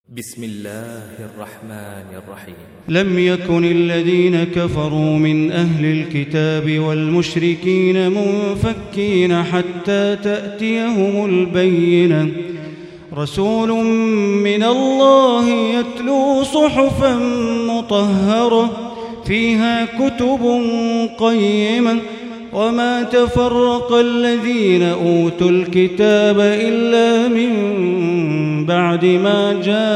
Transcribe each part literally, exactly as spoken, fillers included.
بسم الله الرحمن الرحيم. لم يكن الذين كفروا من أهل الكتاب والمشركين منفكين حتى تأتيهم البينة، رسول من الله يتلو صحفا مطهرة فيها كتب قيمة، وما تفرق الذين أوتوا الكتاب إلا من بعد ما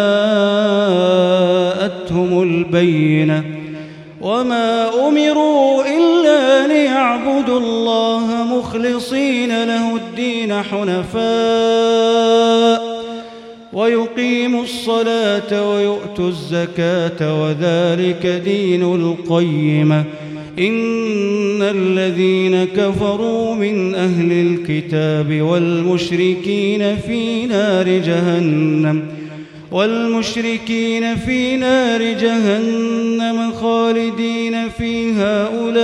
جاءتهم البينة، وما أمروا إلا ليعبدوا الله مخلصين له الدين حنفاء ويقيموا الصلاة ويؤتوا الزكاة وذلك دين القيمة. إن الذين كفروا من أهل الكتاب والمشركين في نار جهنم والمشركين في نار جهنم خالدين فيها،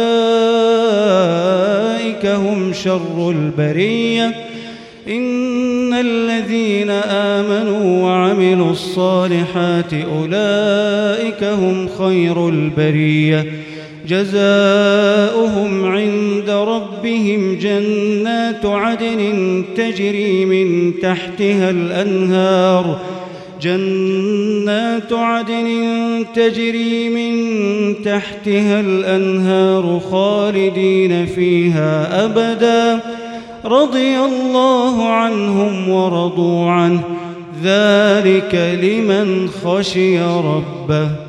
أولئك هم شر البرية. إن الذين آمنوا وعملوا الصالحات أولئك هم خير البرية، جزاؤهم عند ربهم جنات عدن تجري من تحتها الأنهار جنات عدن تجري من تحتها الأنهار خالدين فيها أبدا، رضي الله عنهم ورضوا عنه، ذلك لمن خشي ربه.